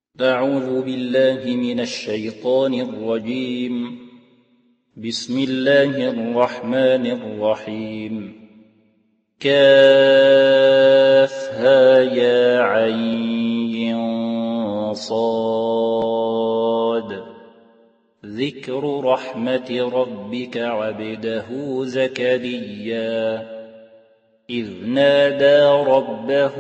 أعوذ بالله من الشيطان الرجيم. بسم الله الرحمن الرحيم. كافها يا عين صاد. ذكر رحمة ربك عبده زكريا إذ نادى ربه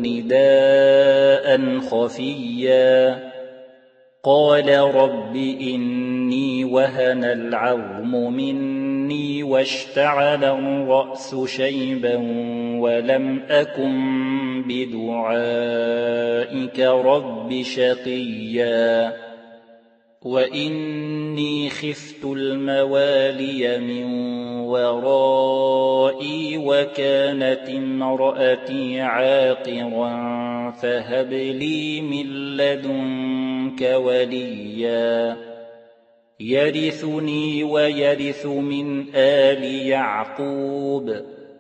نداء خفيا قال رب إني وهن العظم مني واشتعل الرأس شيبا ولم أكن بدعائك رب شقيا وإني خفت الموالي من ورائي وكانت امرأتي عاقرا فهب لي من لدنك وليا يرثني ويرث من آل يعقوب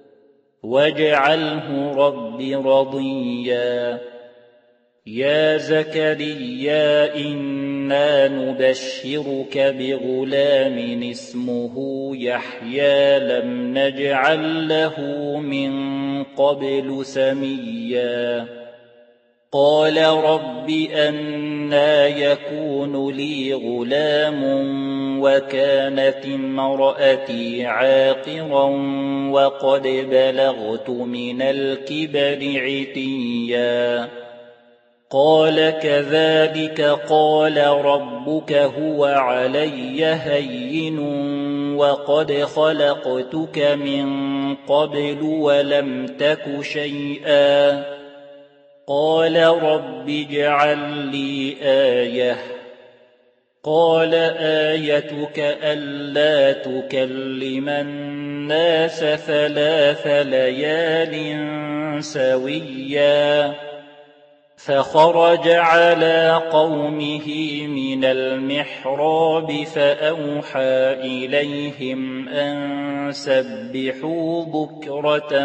واجعله رب رضيا يا زكريا إنا نبشرك بغلام اسمه يحيى لم نجعل له من قبل سميا قال رب أنى يكون لي غلام وكانت امرأتي عاقرا وقد بلغت من الكبر عتيا قال كذلك قال ربك هو علي هين وقد خلقتك من قبل ولم تك شيئا قال رب اجعل لي آية قال آيتك ألا تكلم الناس 3 ليال سويا فخرج على قومه من المحراب فأوحى إليهم أن سبحوا بكرة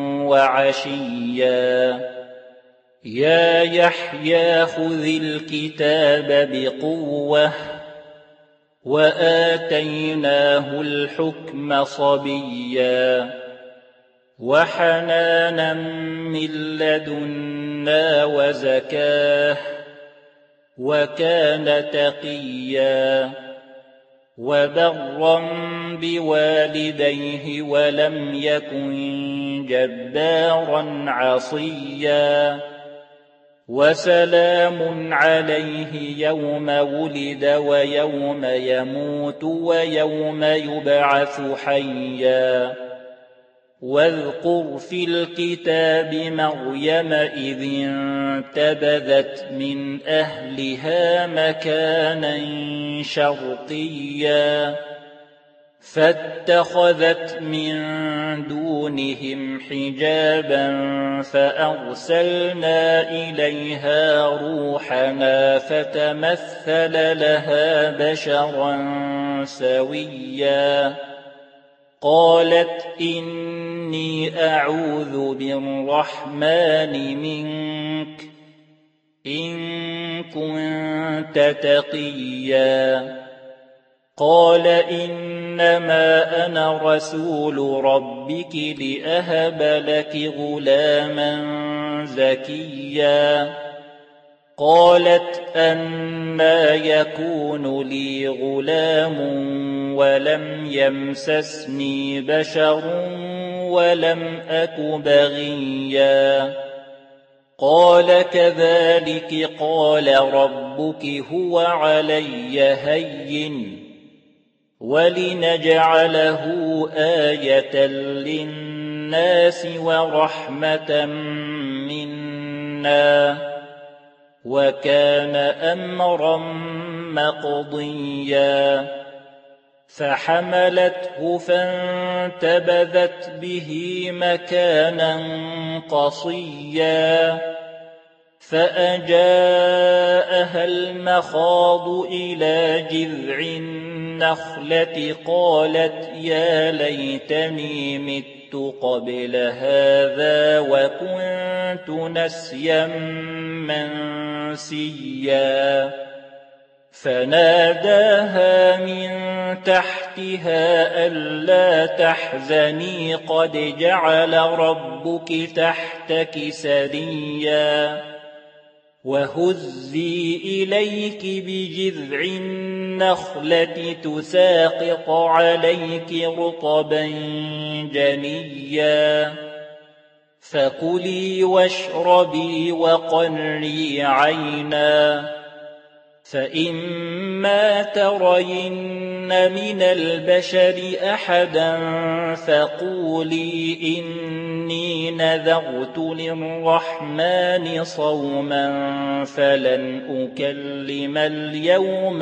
وعشيا يا يحيى خذ الكتاب بقوة وآتيناه الحكم صبيا وحنانا من لدنا وزكاه وكان تقيا وبرا بوالديه ولم يكن جبارا عصيا وسلام عليه يوم ولد ويوم يموت ويوم يبعث حيا واذكر في الكتاب مريم إذ انتبذت من أهلها مكانا شرقيا فاتخذت من دونهم حجابا فأرسلنا إليها روحنا فتمثل لها بشرا سويا قالت إني أعوذ بالرحمن منك إن كنت تقيا قال إنما أنا رسول ربك لأهب لك غلاما زكيا قالت أنى يكون لي غلام ولم يمسسني بشر ولم أك بغيا قال كذلك قال ربك هو علي هين ولنجعله آية للناس ورحمة منا وكان أمرا مقضيا فحملته فانتبذت به مكانا قصيا فأجاءها المخاض إلى جذع النخلة قالت يا ليتني مت قبل هذا وكنت نسيا إنسيا فناداها من تحتها ألا تحزني قد جعل ربك تحتك سريا وهزي إليك بجذع النخلة تساقط عليك رطبا جنيا فكلي واشربي وقري عينا فإما ترين من البشر أحدا فقولي إني نذرت للرحمن صوما فلن أكلم اليوم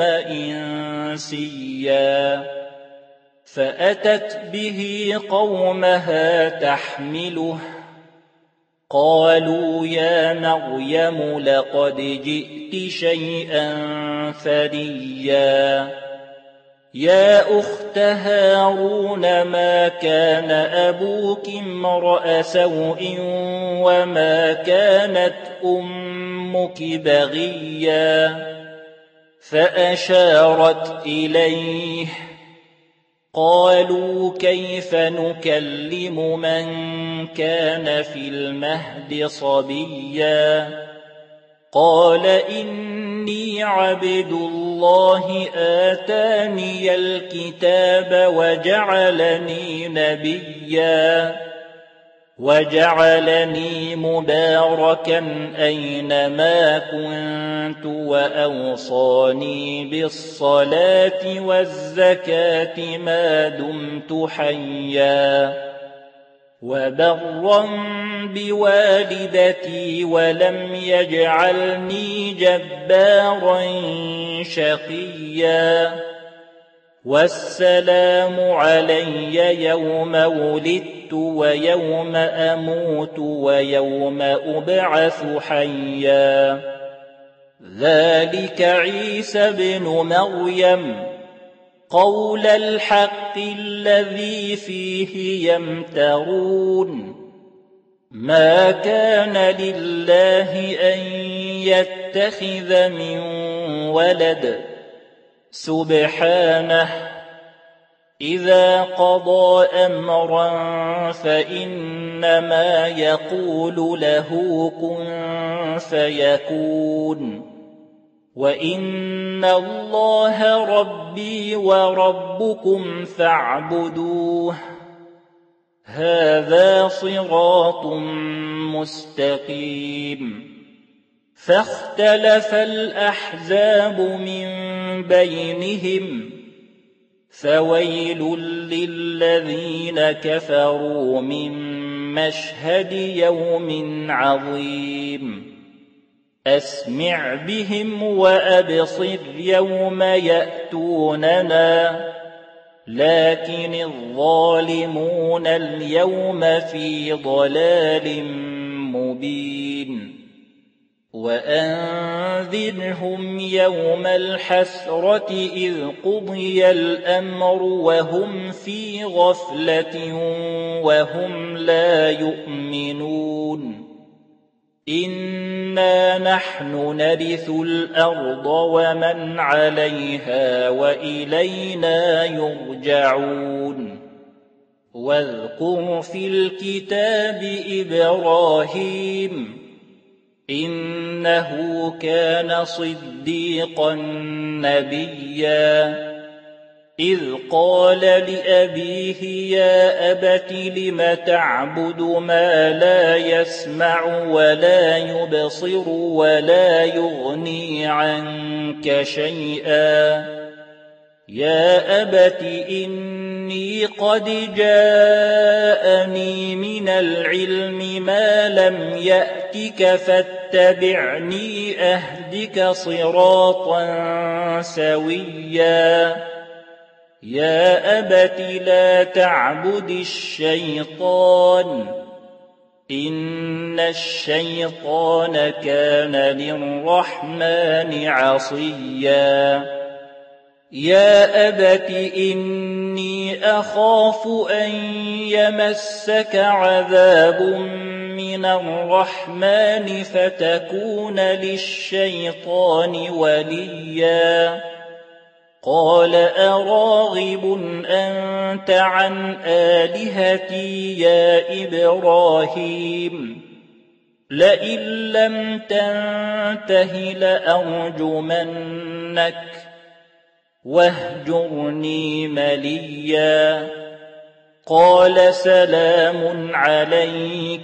إنسيا فأتت به قومها تحمله قالوا يا مريم لقد جئت شيئا فريا يا أخت هارون ما كان أبوك امرأ سوء وما كانت أمك بغيا فأشارت إليه قالوا كيف نكلم من كان في المهد صبيا قال إني عبد الله آتاني الكتاب وجعلني نبيا وجعلني مباركا أينما كنت وأوصاني بالصلاة والزكاة ما دمت حيا وبرا بوالدتي ولم يجعلني جبارا شقيا والسلام علي يوم ولدت ويوم أموت ويوم أبعث حيا ذلك عيسى بن مريم قول الحق الذي فيه يمترون ما كان لله أن يتخذ من ولد سبحانه إذا قضى أمرا فإنما يقول له كن فيكون وإن الله ربي وربكم فاعبدوه هذا صراط مستقيم فاختلف الأحزاب من بينهم فويل للذين كفروا من مشهد يوم عظيم أسمع بهم وأبصر يوم يأتوننا لكن الظالمون اليوم في ضلال مبين وأنذرهم يوم الحسرة إذ قضي الأمر وهم في غفلة وهم لا يؤمنون إنا نحن نرث الأرض ومن عليها وإلينا يرجعون واذكر في الكتاب إبراهيم إنه كان صديقا نبيا إذ قال لأبيه يا أبت لم تعبد ما لا يسمع ولا يبصر ولا يغني عنك شيئا يا أبت إني قد جاءني من العلم ما لم يأتك فاتبعني أهدك صراطا سويا يا أبت لا تعبد الشيطان إن الشيطان كان للرحمن عصيا يا أبت إني أخاف أن يمسك عذاب من من الرحمن فتكون للشيطان وليا قال أراغب أنت عن آلهتي يا إبراهيم لئن لم تنته لأرجمنك واهجرني مليا قال سلام عليك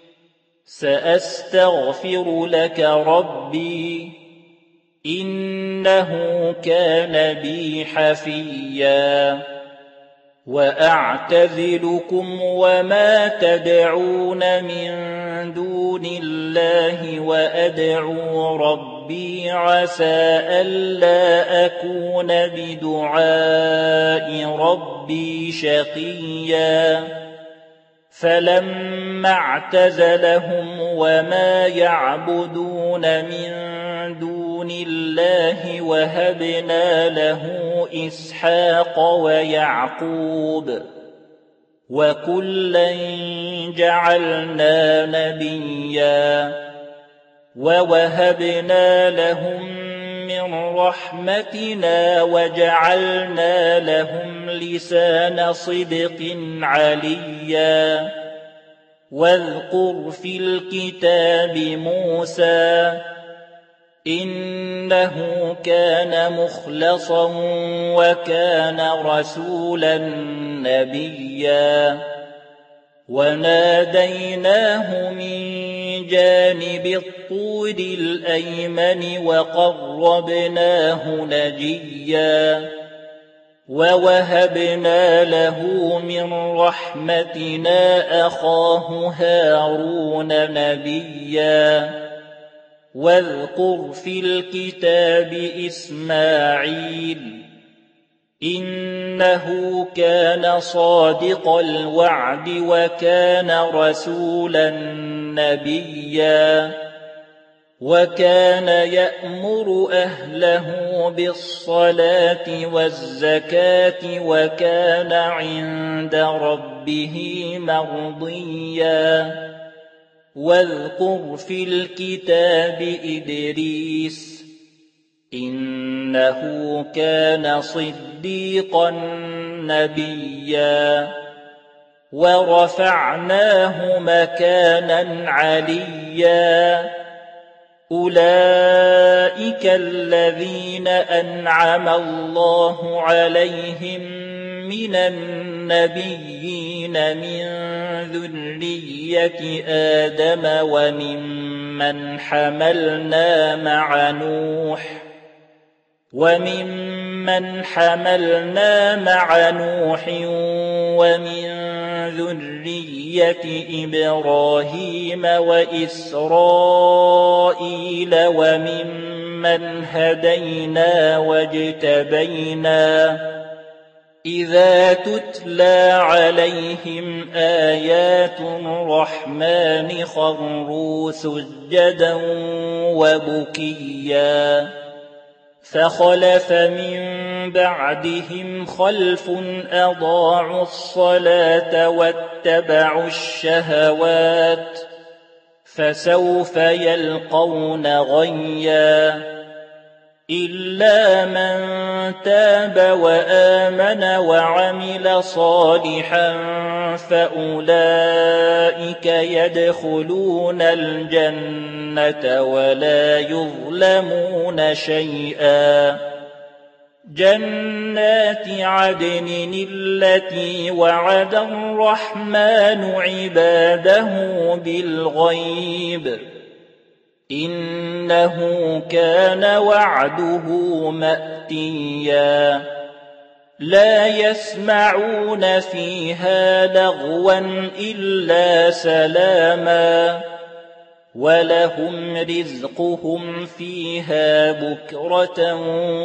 سأستغفر لك ربي إنه كان بي حفيا وأعتزلكم وما تدعون من دون الله وأدعو ربي عسى ألا أكون بدعاء ربي شقيا فلما اعتزلهم وما يعبدون من دون الله وهبنا له إسحاق ويعقوب وكلا جعلنا نبيا ووهبنا لهم من رحمتنا وجعلنا لهم لسان صدق عليا واذكر في الكتاب موسى إنه كان مخلصا وكان رسولا نبيا وناديناه من جانب الطور الأيمن وقربناه نجيا ووهبنا له من رحمتنا أخاه هارون نبيا واذكر في الكتاب إسماعيل إنه كان صادق الوعد وكان رسولا نبيا وكان يأمر أهله بالصلاة والزكاة وكان عند ربه مرضيا واذكر في الكتاب إدريس إنه كان صديقا نبيا ورفعناه مكانا عليا أولئك الذين أنعم الله عليهم من النبيين من ذرية آدم وممن حملنا مع نوح ومن ذرية إبراهيم وإسرائيل وممن هدينا واجتبينا إذا تتلى عليهم آيات الرحمن خروا سجدا وبكيا فخلف من بعدهم خلف أضاعوا الصلاة واتبعوا الشهوات فسوف يلقون غيا إلا من تاب وآمن وعمل صالحا فأولئك يدخلون الجنة ولا يظلمون شيئا جنات عدن التي وعد الرحمن عباده بالغيب إنه كان وعده مأتيا لا يسمعون فيها لغوا إلا سلاما ولهم رزقهم فيها بكرة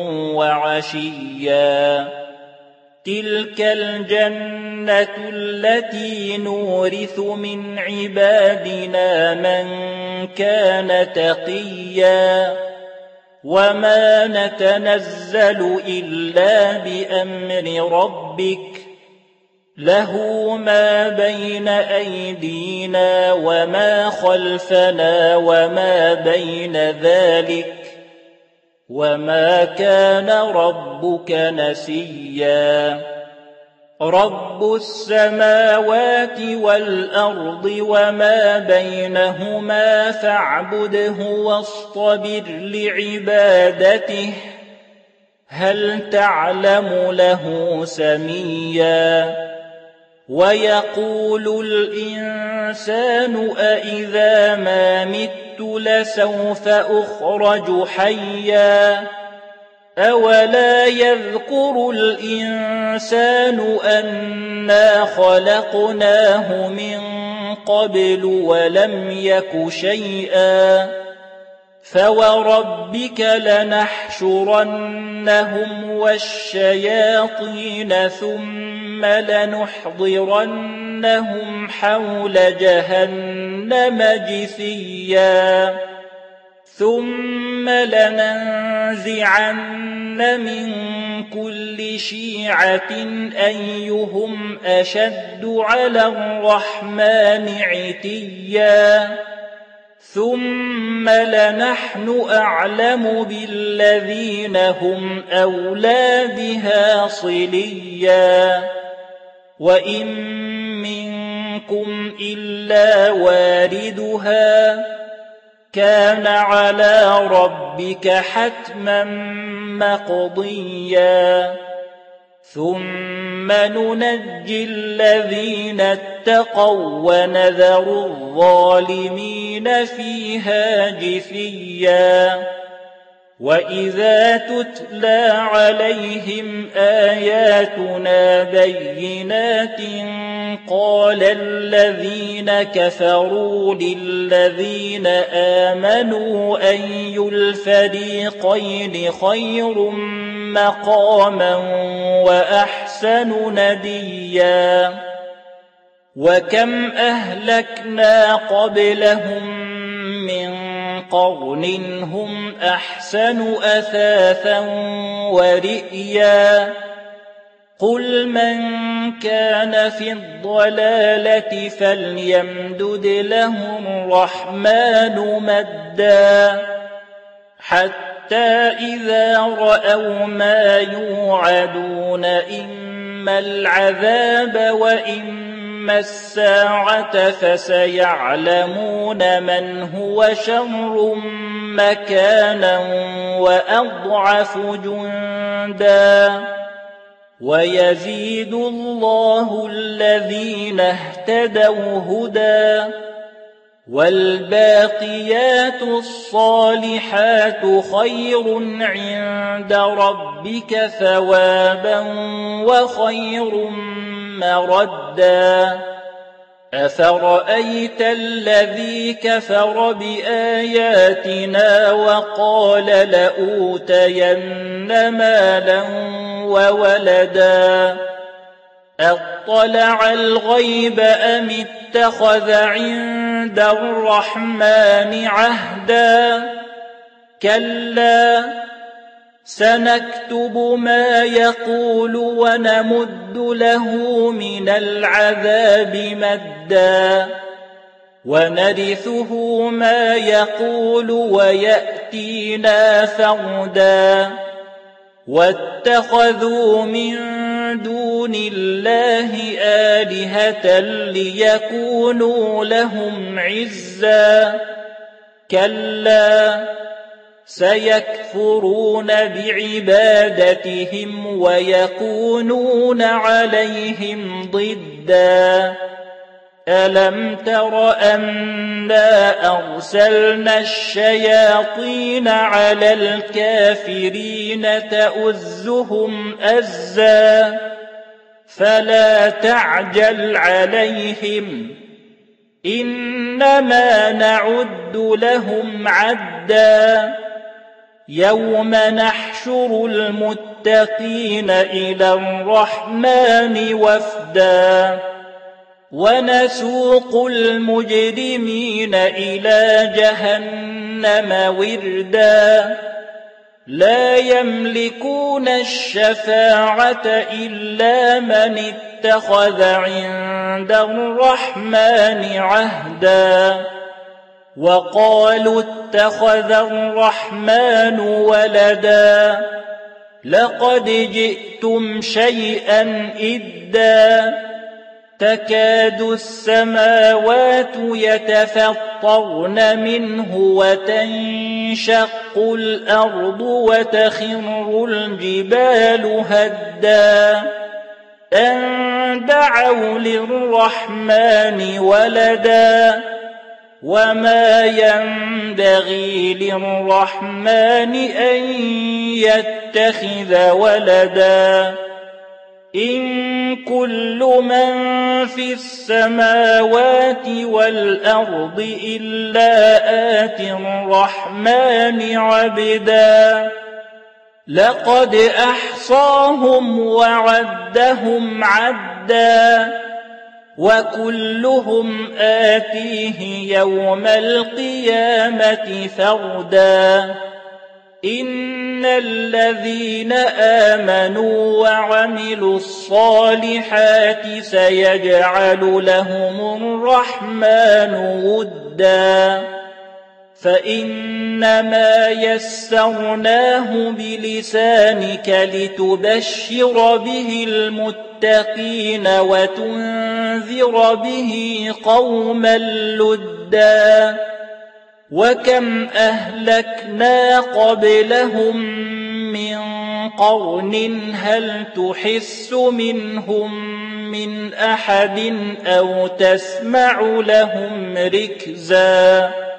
وعشيا تلك الجنة التي نورث من عبادنا من كان تقيا وما نتنزل إلا بأمر ربك له ما بين أيدينا وما خلفنا وما بين ذلك وما كان ربك نسيا رب السماوات والأرض وما بينهما فاعبده واصطبر لعبادته هل تعلم له سميا ويقول الإنسان أإذا ما مت لسوف أخرج حيا أولا يذكر الإنسان أنا خلقناه من قبل ولم يك شيئا فوربك لنحشرنهم والشياطين ثم لنحضرنهم حول جهنم جثيا ثم لننزعن من كل شيعة أيهم أشد على الرحمن عتيا ثم لنحن أعلم بالذين هم أولى بها صليا وإن منكم إلا واردها كان على ربك حتما مقضيا ثم ننجي الذين اتقوا ونذر الظالمين فيها جثيا وإذا تتلى عليهم آياتنا بينات قال الذين كفروا للذين آمنوا أي الفريقين خير مقاما وأحسن نديا وكم أهلكنا قبلهم من قرن هم أحسن أثاثا ورئيا قل من كان في الضلالة فليمدد له الرحمن مدا حتى إذا رأوا ما يوعدون إما العذاب وإما الساعة فسيعلمون من هو شر مكانا وأضعف جندا ويزيد الله الذين اهتدوا هدى والباقيات الصالحات خير عند ربك ثوابا وخير مردا أفرأيت الذي كفر بآياتنا وقال لأوتين مالا وولدا أطلع الغيب أم اتخذ عند الرحمن عهدا كلا سنكتب ما يقول ونمد له من العذاب مدا ونرثه ما يقول ويأتينا فردا واتخذوا من دون الله آلهة ليكونوا لهم عزا كلا سيكفرون بعبادتهم ويكونون عليهم ضدا ألم تر أنا أرسلنا الشياطين على الكافرين تؤزهم أزا فلا تعجل عليهم إنما نعد لهم عدا يوم نحشر المتقين إلى الرحمن وفدا ونسوق المجرمين إلى جهنم وردا لا يملكون الشفاعة إلا من اتخذ عند الرحمن عهدا وقالوا اتخذ الرحمن ولدا لقد جئتم شيئا إدا تكاد السماوات يتفطرن منه وتنشق الأرض وتخر الجبال هدا أن دعوا للرحمن ولدا وما ينبغي للرحمن أن يتخذ ولدا إن كل من في السماوات والأرض إلا آتي الرحمن عبدا لقد أحصاهم وعدهم عدا وكلهم آتيه يوم القيامة فردا إن الذين آمنوا وعملوا الصالحات سيجعل لهم الرحمن ودا فإنما يسرناه بلسانك لتبشر به المتقين وتنذر به قوما لدا وكم أهلكنا قبلهم من قرن هل تحس منهم من أحد أو تسمع لهم ركزا